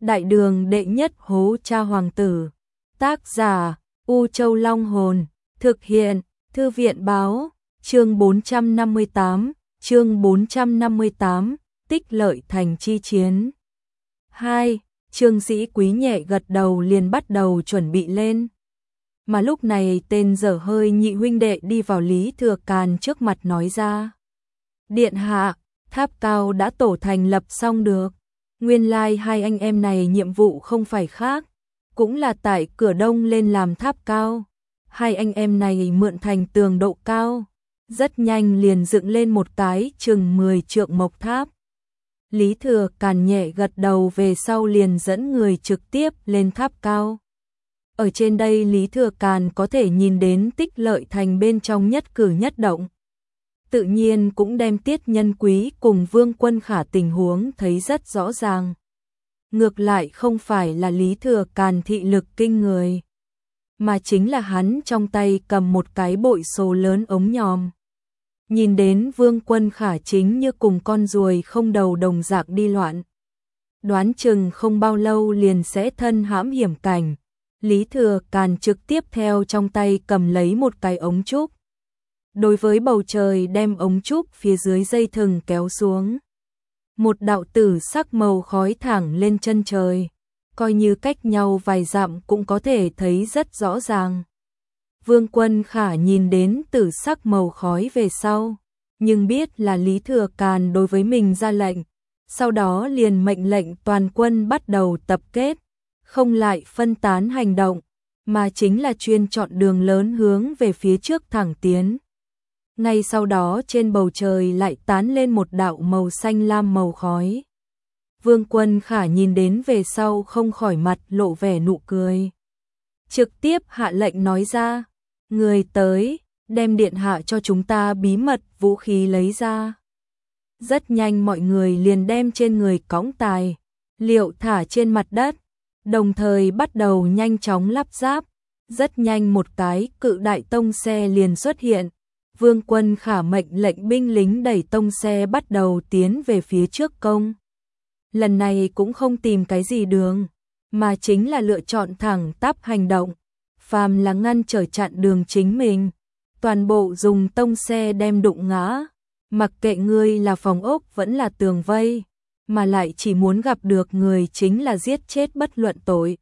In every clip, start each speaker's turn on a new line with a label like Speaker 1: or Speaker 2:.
Speaker 1: Đại đường đệ nhất hố cha hoàng tử. Tác giả U Châu Long Hồn. Thực hiện Thư viện Báo. Chương 458, Tích Lợi Thành chi chiến. 2. Trương Dĩ Quý nhẹ gật đầu liền bắt đầu chuẩn bị lên. Mà lúc này tên dở hơi nhị huynh đệ đi vào Lý Thừa Càn trước mặt nói ra. Điện hạ, tháp cao đã tổ thành lập xong được. Nguyên lai hai anh em này nhiệm vụ không phải khác, cũng là tại cửa đông lên làm tháp cao. Hai anh em này mượn thành tường độ cao, rất nhanh liền dựng lên một cái chừng 10 trượng mộc tháp. Lý Thừa Càn nhẹ gật đầu về sau liền dẫn người trực tiếp lên tháp cao. Ở trên đây Lý Thừa Càn có thể nhìn đến Tích Lợi Thành bên trong nhất cử nhất động. Tự nhiên cũng đem Tiết Nhân Quý cùng Vương Quân Khả tình huống thấy rất rõ ràng. Ngược lại không phải là Lý Thừa Càn thị lực kinh người, mà chính là hắn trong tay cầm một cái bội số lớn ống nhòm. Nhìn đến Vương Quân Khả chính như cùng con ruồi không đầu đồng dạng đi loạn. Đoán chừng không bao lâu liền sẽ thân hãm hiểm cảnh. Lý Thừa Càn trực tiếp theo trong tay cầm lấy một cái ống trúc. Đối với bầu trời đem ống trúc phía dưới dây thừng kéo xuống. Một đạo tử sắc màu khói thẳng lên chân trời. Coi như cách nhau vài dặm cũng có thể thấy rất rõ ràng. Vương Quân Khả nhìn đến tử sắc màu khói về sau, nhưng biết là Lý Thừa Càn đối với mình ra lệnh, sau đó liền mệnh lệnh toàn quân bắt đầu tập kết, không lại phân tán hành động, mà chính là chuyên chọn đường lớn hướng về phía trước thẳng tiến. Ngay sau đó trên bầu trời lại tán lên một đạo màu xanh lam màu khói. Vương Quân Khả nhìn đến về sau không khỏi mặt lộ vẻ nụ cười. Trực tiếp hạ lệnh nói ra, người tới, đem điện hạ cho chúng ta bí mật vũ khí lấy ra. Rất nhanh mọi người liền đem trên người cõng tài, liệu thả trên mặt đất, đồng thời bắt đầu nhanh chóng lắp ráp. Rất nhanh một cái cự đại tông xe liền xuất hiện. Vương Quân Khả mệnh lệnh binh lính đẩy tông xe bắt đầu tiến về phía trước công. Lần này cũng không tìm cái gì đường, mà chính là lựa chọn thẳng tắp hành động. Phàm là ngăn trở chặn đường chính mình, toàn bộ dùng tông xe đem đụng ngã. Mặc kệ ngươi là phòng ốc vẫn là tường vây, mà lại chỉ muốn gặp được người chính là giết chết bất luận tội.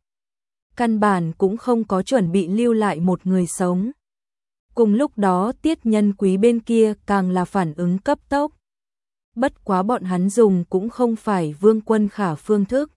Speaker 1: Căn bản cũng không có chuẩn bị lưu lại một người sống. Cùng lúc đó Tiết Nhân Quý bên kia càng là phản ứng cấp tốc. Bất quá bọn hắn dùng cũng không phải Vương Quân Khả phương thức,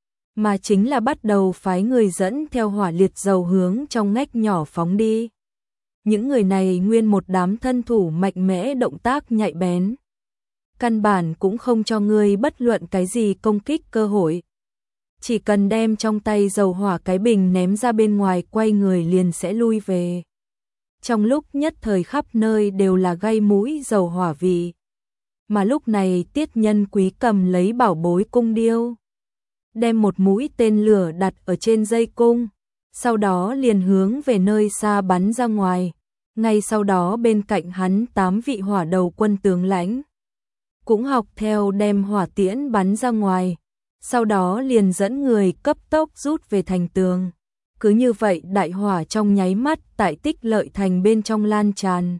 Speaker 1: mà chính là bắt đầu phái người dẫn theo hỏa liệt dầu hướng trong ngách nhỏ phóng đi. Những người này nguyên một đám thân thủ mạnh mẽ, động tác nhạy bén. Căn bản cũng không cho ngươi bất luận cái gì công kích cơ hội. Chỉ cần đem trong tay dầu hỏa cái bình ném ra bên ngoài, quay người liền sẽ lui về. Trong lúc nhất thời khắp nơi đều là gây mũi dầu hỏa vị. Mà lúc này Tiết Nhân Quý cầm lấy bảo bối cung điêu, đem một mũi tên lửa đặt ở trên dây cung, sau đó liền hướng về nơi xa bắn ra ngoài. Ngay sau đó bên cạnh hắn 8 vị hỏa đầu quân tướng lãnh cũng học theo đem hỏa tiễn bắn ra ngoài, sau đó liền dẫn người cấp tốc rút về thành tường. Cứ như vậy đại hỏa trong nháy mắt tại Tích Lợi Thành bên trong lan tràn,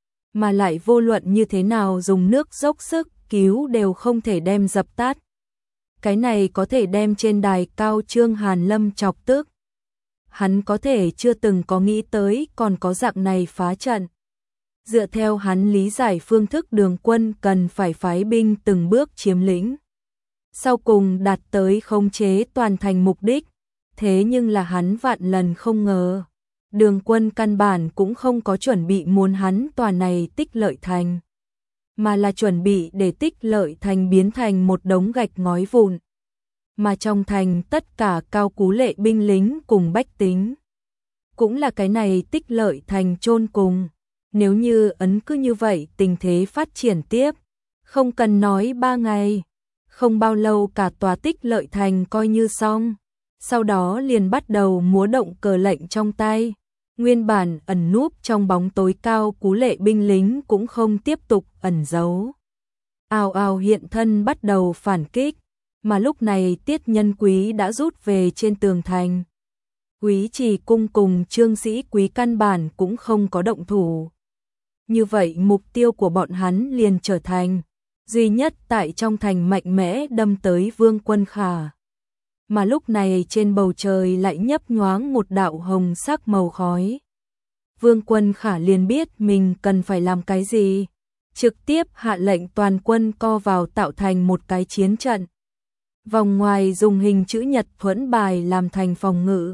Speaker 1: mà lại vô luận như thế nào dùng nước dốc sức cứu đều không thể đem dập tắt. Cái này có thể đem trên đài cao Trương Hàn Lâm chọc tức. Hắn có thể chưa từng có nghĩ tới còn có dạng này phá trận. Dựa theo hắn lý giải phương thức đường quân cần phải phái binh từng bước chiếm lĩnh, sau cùng đạt tới khống chế toàn thành mục đích. Thế nhưng là hắn vạn lần không ngờ, đường quân căn bản cũng không có chuẩn bị muốn hắn tòa này Tích Lợi Thành, mà là chuẩn bị để Tích Lợi Thành biến thành một đống gạch ngói vụn. Mà trong thành tất cả cao cú lệ binh lính cùng bách tính, cũng là cái này Tích Lợi Thành chôn cùng. Nếu như ấn cứ như vậy tình thế phát triển tiếp, không cần nói 3 ngày, không bao lâu cả tòa Tích Lợi Thành coi như xong. Sau đó liền bắt đầu múa động cờ lệnh trong tay. Nguyên bản ẩn núp trong bóng tối cao cú lệ binh lính cũng không tiếp tục ẩn giấu, ào ào hiện thân bắt đầu phản kích. Mà lúc này Tiết Nhân Quý đã rút về trên tường thành. Quý Trì Cung cùng Trương Sĩ Quý căn bản cũng không có động thủ. Như vậy mục tiêu của bọn hắn liền trở thành duy nhất tại trong thành mạnh mẽ đâm tới Vương Quân Khả. Mà lúc này trên bầu trời lại nhấp nhoáng một đạo hồng sắc màu khói. Vương Quân Khả liền biết mình cần phải làm cái gì. Trực tiếp hạ lệnh toàn quân co vào tạo thành một cái chiến trận. Vòng ngoài dùng hình chữ nhật thuẫn bài làm thành phòng ngự.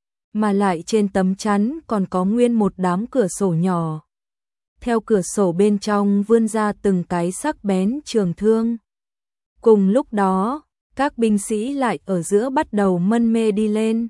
Speaker 1: Mà lại trên tấm chắn còn có nguyên một đám cửa sổ nhỏ. Theo cửa sổ bên trong vươn ra từng cái sắc bén trường thương. Cùng lúc đó, các binh sĩ lại ở giữa bắt đầu mân mê đi lên.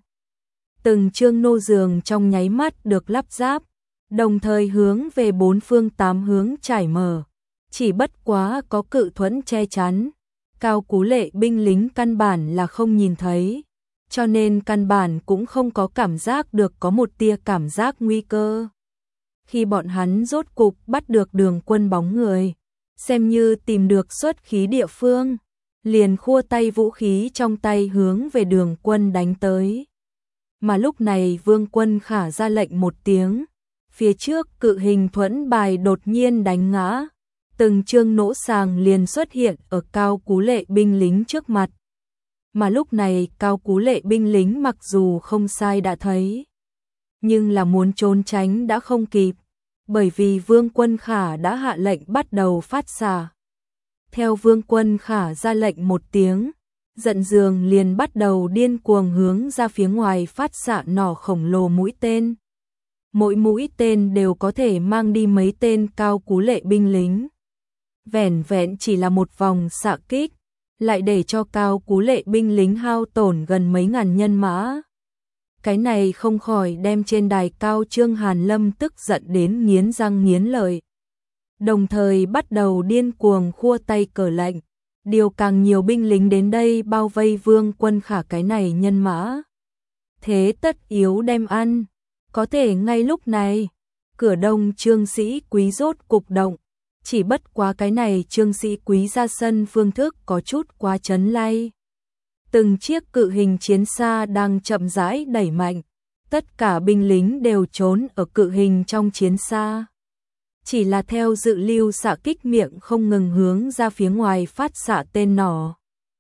Speaker 1: Từng chương nô giường trong nháy mắt được lắp ráp, đồng thời hướng về bốn phương tám hướng trải mở. Chỉ bất quá có cự thuẫn che chắn, Cao Cú Lệ binh lính căn bản là không nhìn thấy, cho nên căn bản cũng không có cảm giác được có một tia cảm giác nguy cơ. Khi bọn hắn rốt cục bắt được Đường Quân bóng người, xem như tìm được xuất khí địa phương, liền khua tay vũ khí trong tay hướng về Đường Quân đánh tới. Mà lúc này Vương Quân Khả ra lệnh một tiếng, phía trước cự hình thuẫn bài đột nhiên đánh ngã, từng chương nỗ sàng liền xuất hiện ở Cao Cú Lệ binh lính trước mặt. Mà lúc này Cao Cú Lệ binh lính mặc dù không sai đã thấy, nhưng là muốn trốn tránh đã không kịp, bởi vì Vương Quân Khả đã hạ lệnh bắt đầu phát xạ. Theo Vương Quân Khả ra lệnh một tiếng, giận giường liền bắt đầu điên cuồng hướng ra phía ngoài phát xạ nỏ khổng lồ mũi tên. Mỗi mũi tên đều có thể mang đi mấy tên Cao Cú Lệ binh lính. Vẻn vẹn chỉ là một vòng xạ kích, lại để cho Cao Cú Lệ binh lính hao tổn gần mấy ngàn nhân mã. Cái này không khỏi đem trên đài cao Trương Hàn Lâm tức giận đến nghiến răng nghiến lợi. Đồng thời bắt đầu điên cuồng khua tay cờ lệnh, điều càng nhiều binh lính đến đây bao vây Vương Quân Khả cái này nhân mã. Thế tất yếu đem ăn. Có thể ngay lúc này, cửa đông Trương Sĩ Quý rốt cục động. Chỉ bất quá cái này Trương Sĩ Quý ra sân phương thức có chút quá chấn lay. Từng chiếc cự hình chiến xa đang chậm rãi đẩy mạnh, tất cả binh lính đều trốn ở cự hình trong chiến xa. Chỉ là theo dự lưu xạ kích miệng không ngừng hướng ra phía ngoài phát xạ tên nỏ.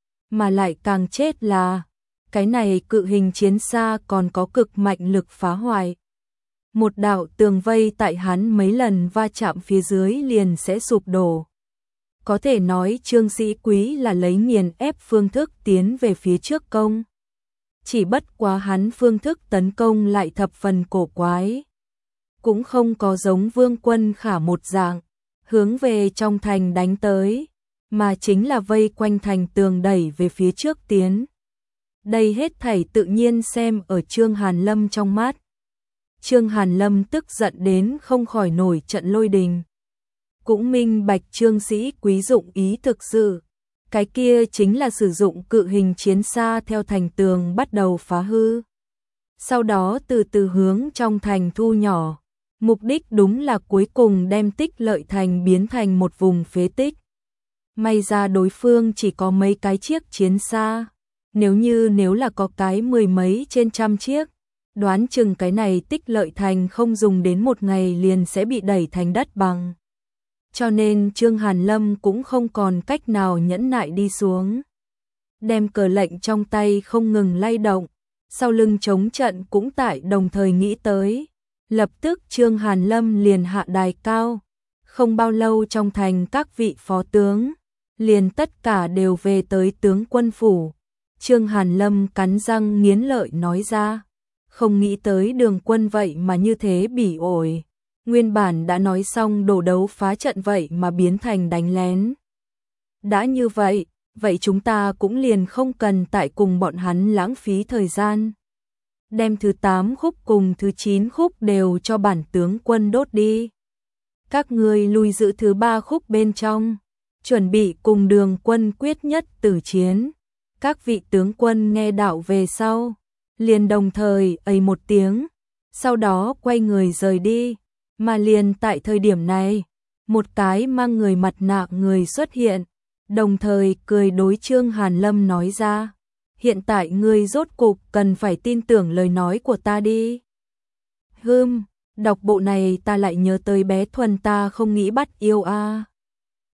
Speaker 1: Mà lại càng chết là, cái này cự hình chiến xa còn có cực mạnh lực phá hoại. Một đạo tường vây tại hắn mấy lần va chạm phía dưới liền sẽ sụp đổ. Có thể nói Trương Sĩ Quý là lấy nghiền ép phương thức tiến về phía trước công. Chỉ bất quá hắn phương thức tấn công lại thập phần cổ quái. Cũng không có giống Vương Quân Khả một dạng, hướng về trong thành đánh tới, mà chính là vây quanh thành tường đẩy về phía trước tiến. Đây hết thảy tự nhiên xem ở Trương Hàn Lâm trong mắt. Trương Hàn Lâm tức giận đến không khỏi nổi trận lôi đình. Cũng minh bạch Trương Sĩ Quý dụng ý thực sự. Cái kia chính là sử dụng cự hình chiến xa theo thành tường bắt đầu phá hư. Sau đó từ từ hướng trong thành thu nhỏ. Mục đích đúng là cuối cùng đem Tích Lợi Thành biến thành một vùng phế tích. May ra đối phương chỉ có mấy cái chiếc chiến xa. Nếu là có cái mười mấy trên trăm chiếc, đoán chừng cái này Tích Lợi Thành không dùng đến một ngày liền sẽ bị đẩy thành đất bằng. Cho nên Trương Hàn Lâm cũng không còn cách nào nhẫn nại đi xuống. Đem cờ lệnh trong tay không ngừng lay động, sau lưng chống trận cũng tại đồng thời nghĩ tới. Lập tức Trương Hàn Lâm liền hạ đài cao. Không bao lâu trong thành các vị phó tướng, liền tất cả đều về tới tướng quân phủ. Trương Hàn Lâm cắn răng nghiến lợi nói ra. Không nghĩ tới Đường Quân vậy mà như thế bỉ ổi. Nguyên bản đã nói xong đổ đấu phá trận vậy mà biến thành đánh lén. Đã như vậy, vậy chúng ta cũng liền không cần tại cùng bọn hắn lãng phí thời gian. Đem thứ 8 khúc cùng thứ 9 khúc đều cho bản tướng quân đốt đi. Các ngươi lui giữ thứ 3 khúc bên trong, chuẩn bị cùng Đường Quân quyết nhất tử chiến. Các vị tướng quân nghe đạo về sau, liền đồng thời ây một tiếng, sau đó quay người rời đi. Mà liền tại thời điểm này, một cái mang người mặt nạ người xuất hiện, đồng thời cười đối Trương Hàn Lâm nói ra, hiện tại ngươi rốt cục cần phải tin tưởng lời nói của ta đi. Đọc bộ này ta lại nhớ tới bé Thuần ta không nghĩ bắt yêu a.